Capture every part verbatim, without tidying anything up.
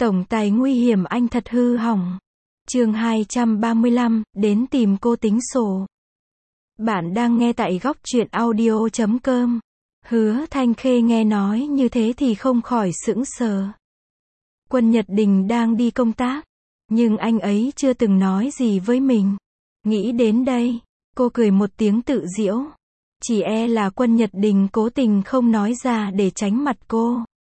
Tổng tài nguy hiểm anh thật hư hỏng. Chương hai trăm ba mươi lăm, đến tìm cô tính sổ. Bạn đang nghe tại góc truyện audio chấm com. Hứa Thanh Khê nghe nói như thế thì không khỏi sững sờ. Quân Nhật Đình đang đi công tác, nhưng anh ấy chưa từng nói gì với mình. Nghĩ đến đây, cô cười một tiếng tự giễu. Chỉ e là Quân Nhật Đình cố tình không nói ra để tránh mặt cô.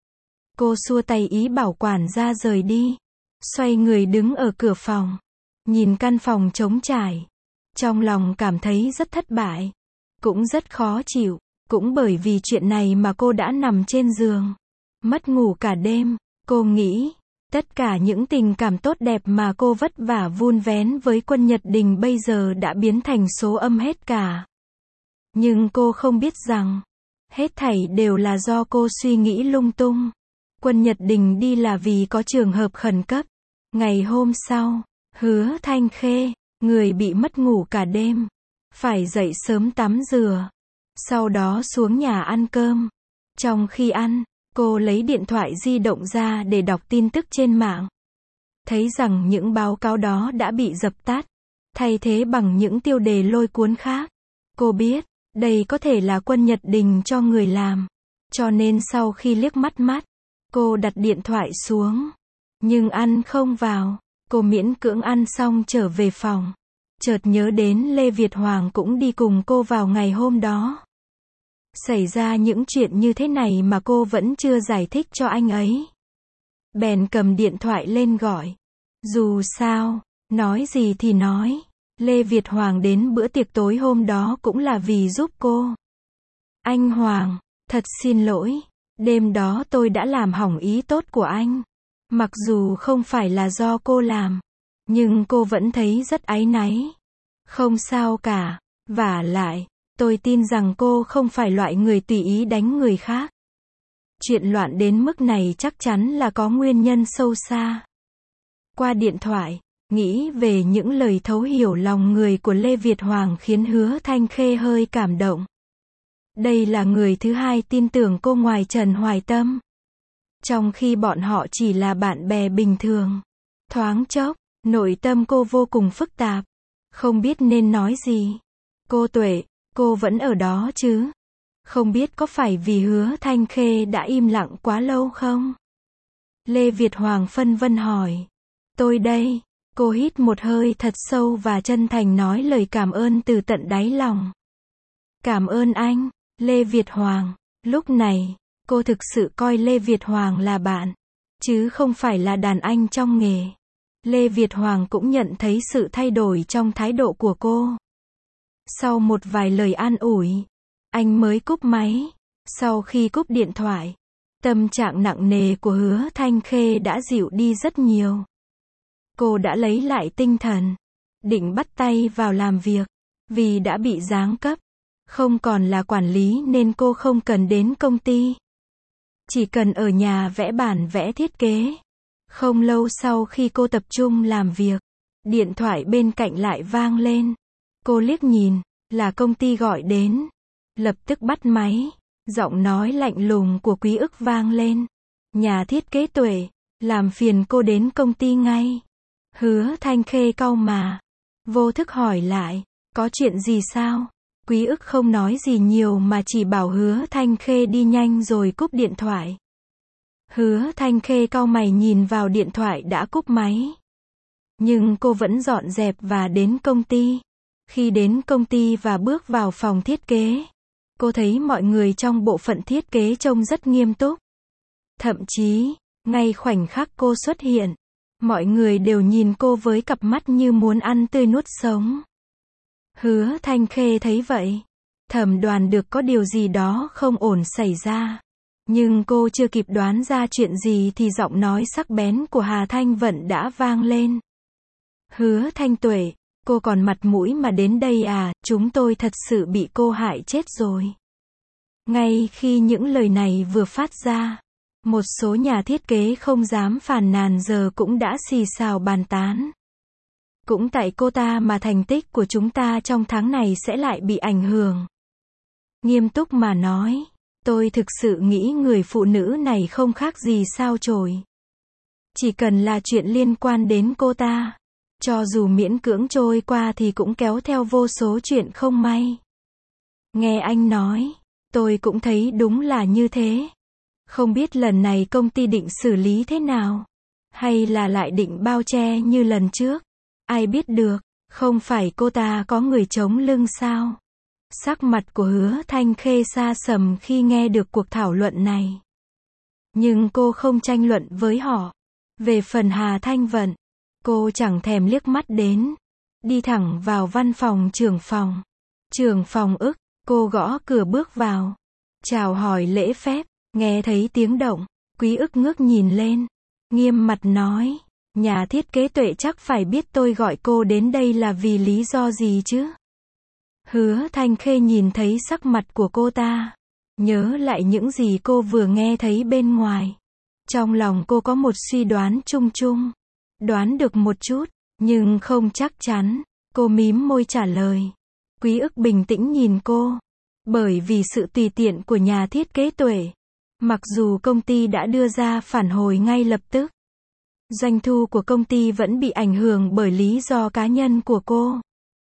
Cô xua tay ý bảo quản gia rời đi. Xoay người đứng ở cửa phòng. Nhìn căn phòng trống trải. Trong lòng cảm thấy rất thất bại. Cũng rất khó chịu. Cũng bởi vì chuyện này mà cô đã nằm trên giường. Mất ngủ cả đêm. Cô nghĩ, tất cả những tình cảm tốt đẹp mà cô vất vả vun vén với Quân Nhật Đình bây giờ đã biến thành số âm hết cả. Nhưng cô không biết rằng, hết thảy đều là do cô suy nghĩ lung tung. Quân Nhật Đình đi là vì có trường hợp khẩn cấp. Ngày hôm sau, Hứa Thanh Khê, người bị mất ngủ cả đêm, phải dậy sớm tắm rửa, sau đó xuống nhà ăn cơm. Trong khi ăn, cô lấy điện thoại di động ra để đọc tin tức trên mạng. Thấy rằng những báo cáo đó đã bị dập tắt, thay thế bằng những tiêu đề lôi cuốn khác. Cô biết, đây có thể là Quân Nhật Đình cho người làm. Cho nên sau khi liếc mắt mắt, cô đặt điện thoại xuống. Nhưng ăn không vào. Cô miễn cưỡng ăn xong trở về phòng. Chợt nhớ đến Lê Việt Hoàng cũng đi cùng cô vào ngày hôm đó. Xảy ra những chuyện như thế này mà cô vẫn chưa giải thích cho anh ấy. Bèn cầm điện thoại lên gọi. Dù sao, nói gì thì nói, Lê Việt Hoàng đến bữa tiệc tối hôm đó cũng là vì giúp cô. Anh Hoàng, thật xin lỗi. Đêm đó tôi đã làm hỏng ý tốt của anh. Mặc dù không phải là do cô làm, nhưng cô vẫn thấy rất áy náy. Không sao cả. Vả lại, tôi tin rằng cô không phải loại người tùy ý đánh người khác. Chuyện loạn đến mức này chắc chắn là có nguyên nhân sâu xa. Qua điện thoại, nghĩ về những lời thấu hiểu lòng người của Lê Việt Hoàng khiến Hứa Thanh Khê hơi cảm động. Đây là người thứ hai tin tưởng cô ngoài Trần Hoài Tâm. Trong khi bọn họ chỉ là bạn bè bình thường. Thoáng chốc, nội tâm cô vô cùng phức tạp. Không biết nên nói gì. Cô Tuệ, cô vẫn ở đó chứ? Không biết có phải vì Hứa Thanh Khê đã im lặng quá lâu không? Lê Việt Hoàng phân vân hỏi. Tôi đây. Cô hít một hơi thật sâu và chân thành nói lời cảm ơn từ tận đáy lòng. Cảm ơn anh, Lê Việt Hoàng. Lúc này, cô thực sự coi Lê Việt Hoàng là bạn, chứ không phải là đàn anh trong nghề. Lê Việt Hoàng cũng nhận thấy sự thay đổi trong thái độ của cô. Sau một vài lời an ủi, anh mới cúp máy. Sau khi cúp điện thoại, tâm trạng nặng nề của Hứa Thanh Khê đã dịu đi rất nhiều. Cô đã lấy lại tinh thần, định bắt tay vào làm việc, vì đã bị giáng cấp, không còn là quản lý nên cô không cần đến công ty. Chỉ cần ở nhà vẽ bản vẽ thiết kế. Không lâu sau khi cô tập trung làm việc, điện thoại bên cạnh lại vang lên. Cô liếc nhìn, là công ty gọi đến. Lập tức bắt máy, giọng nói lạnh lùng của Quý Ức vang lên. Nhà thiết kế Tuệ, làm phiền cô đến công ty ngay. Hứa Thanh Khê cau mà, vô thức hỏi lại, có chuyện gì sao? Quý Ức không nói gì nhiều mà chỉ bảo Hứa Thanh Khê đi nhanh rồi cúp điện thoại. Hứa Thanh Khê cau mày nhìn vào điện thoại đã cúp máy. Nhưng cô vẫn dọn dẹp và đến công ty. Khi đến công ty và bước vào phòng thiết kế, cô thấy mọi người trong bộ phận thiết kế trông rất nghiêm túc. Thậm chí, ngay khoảnh khắc cô xuất hiện, mọi người đều nhìn cô với cặp mắt như muốn ăn tươi nuốt sống. Hứa Thanh Khê thấy vậy, thầm đoán được có điều gì đó không ổn xảy ra. Nhưng cô chưa kịp đoán ra chuyện gì thì giọng nói sắc bén của Hà Thanh Vận đã vang lên. Hứa Thanh Tuệ, cô còn mặt mũi mà đến đây à, chúng tôi thật sự bị cô hại chết rồi. Ngay khi những lời này vừa phát ra, một số nhà thiết kế không dám phàn nàn giờ cũng đã xì xào bàn tán. Cũng tại cô ta mà thành tích của chúng ta trong tháng này sẽ lại bị ảnh hưởng. Nghiêm túc mà nói, tôi thực sự nghĩ người phụ nữ này không khác gì sao chổi. Chỉ cần là chuyện liên quan đến cô ta, cho dù miễn cưỡng trôi qua thì cũng kéo theo vô số chuyện không may. Nghe anh nói, tôi cũng thấy đúng là như thế. Không biết lần này công ty định xử lý thế nào? Hay là lại định bao che như lần trước? Ai biết được, không phải cô ta có người chống lưng sao? Sắc mặt của Hứa Thanh Khê sa sầm khi nghe được cuộc thảo luận này. Nhưng cô không tranh luận với họ. Về phần Hà Thanh Vận, cô chẳng thèm liếc mắt đến. Đi thẳng vào văn phòng trưởng phòng. Trưởng phòng ức, cô gõ cửa bước vào. Chào hỏi lễ phép, nghe thấy tiếng động, Quý ức ngước nhìn lên. Nghiêm mặt nói, nhà thiết kế Tuệ chắc phải biết tôi gọi cô đến đây là vì lý do gì chứ? Hứa Thanh Khê nhìn thấy sắc mặt của cô ta. Nhớ lại những gì cô vừa nghe thấy bên ngoài. Trong lòng cô có một suy đoán chung chung. Đoán được một chút, nhưng không chắc chắn. Cô mím môi trả lời. Quý ức bình tĩnh nhìn cô. Bởi vì sự tùy tiện của nhà thiết kế Tuệ. Mặc dù công ty đã đưa ra phản hồi ngay lập tức. Doanh thu của công ty vẫn bị ảnh hưởng bởi lý do cá nhân của cô.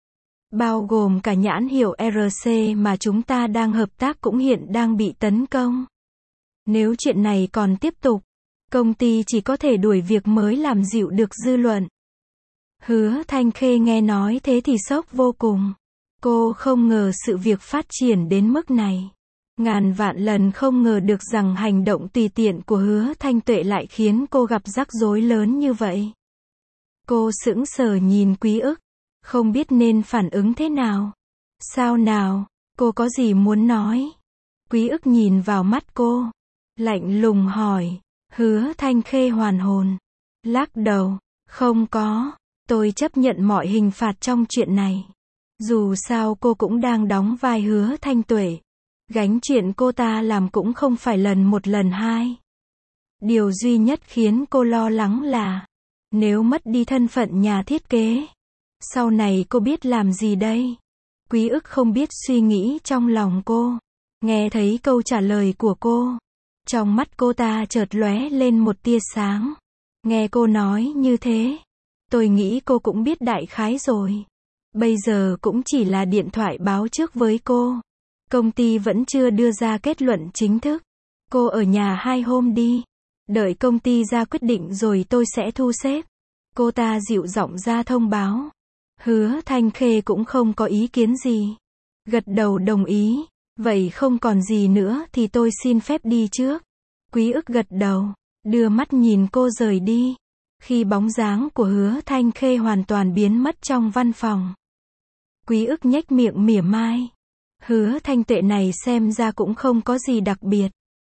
Bao gồm cả nhãn hiệu rờ xê mà chúng ta đang hợp tác cũng hiện đang bị tấn công. Nếu chuyện này còn tiếp tục, công ty chỉ có thể đuổi việc mới làm dịu được dư luận. Hứa Thanh Khê nghe nói thế thì sốc vô cùng. Cô không ngờ sự việc phát triển đến mức này. Ngàn vạn lần không ngờ được rằng hành động tùy tiện của Hứa Thanh Tuệ lại khiến cô gặp rắc rối lớn như vậy. Cô sững sờ nhìn Quý ức, không biết nên phản ứng thế nào. Sao nào, cô có gì muốn nói? Quý ức nhìn vào mắt cô, lạnh lùng hỏi. Hứa Thanh Khê hoàn hồn, lắc đầu, không có, tôi chấp nhận mọi hình phạt trong chuyện này. Dù sao cô cũng đang đóng vai Hứa Thanh Tuệ. Gánh chuyện cô ta làm cũng không phải lần một lần hai. Điều duy nhất khiến cô lo lắng là, nếu mất đi thân phận nhà thiết kế, sau này cô biết làm gì đây? Quý ức không biết suy nghĩ trong lòng cô. Nghe thấy câu trả lời của cô, trong mắt cô ta chợt lóe lên một tia sáng. Nghe cô nói như thế, tôi nghĩ cô cũng biết đại khái rồi. Bây giờ cũng chỉ là điện thoại báo trước với cô. Công ty vẫn chưa đưa ra kết luận chính thức. Cô ở nhà hai hôm đi. Đợi công ty ra quyết định rồi tôi sẽ thu xếp. Cô ta dịu giọng ra thông báo. Hứa Thanh Khê cũng không có ý kiến gì. Gật đầu đồng ý. Vậy không còn gì nữa thì tôi xin phép đi trước. Quý ức gật đầu, đưa mắt nhìn cô rời đi. Khi bóng dáng của Hứa Thanh Khê hoàn toàn biến mất trong văn phòng, Quý ức nhếch miệng mỉa mai. Hứa Thanh Tuệ này xem ra cũng không có gì đặc biệt.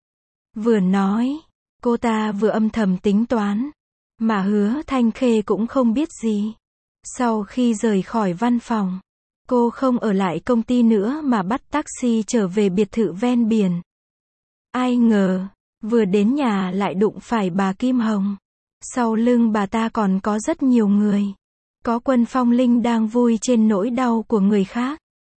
Vừa nói, cô ta vừa âm thầm tính toán. Mà Hứa Thanh Khê cũng không biết gì. Sau khi rời khỏi văn phòng, cô không ở lại công ty nữa mà bắt taxi trở về biệt thự ven biển. Ai ngờ, vừa đến nhà lại đụng phải bà Kim Hồng. Sau lưng bà ta còn có rất nhiều người. Có Quân Phong Linh đang vui trên nỗi đau của người khác.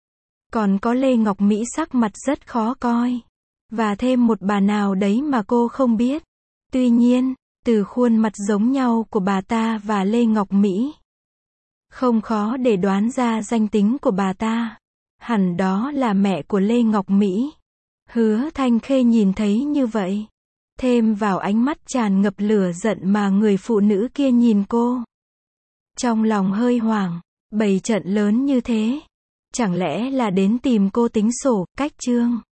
Còn có Lê Ngọc Mỹ sắc mặt rất khó coi. Và thêm một bà nào đấy mà cô không biết. Tuy nhiên, từ khuôn mặt giống nhau của bà ta và Lê Ngọc Mỹ, không khó để đoán ra danh tính của bà ta. Hẳn đó là mẹ của Lê Ngọc Mỹ. Hứa Thanh Khê nhìn thấy như vậy. Thêm vào ánh mắt tràn ngập lửa giận mà người phụ nữ kia nhìn cô. Trong lòng hơi hoảng, bày trận lớn như thế. Chẳng lẽ là đến tìm cô tính sổ, cách chương.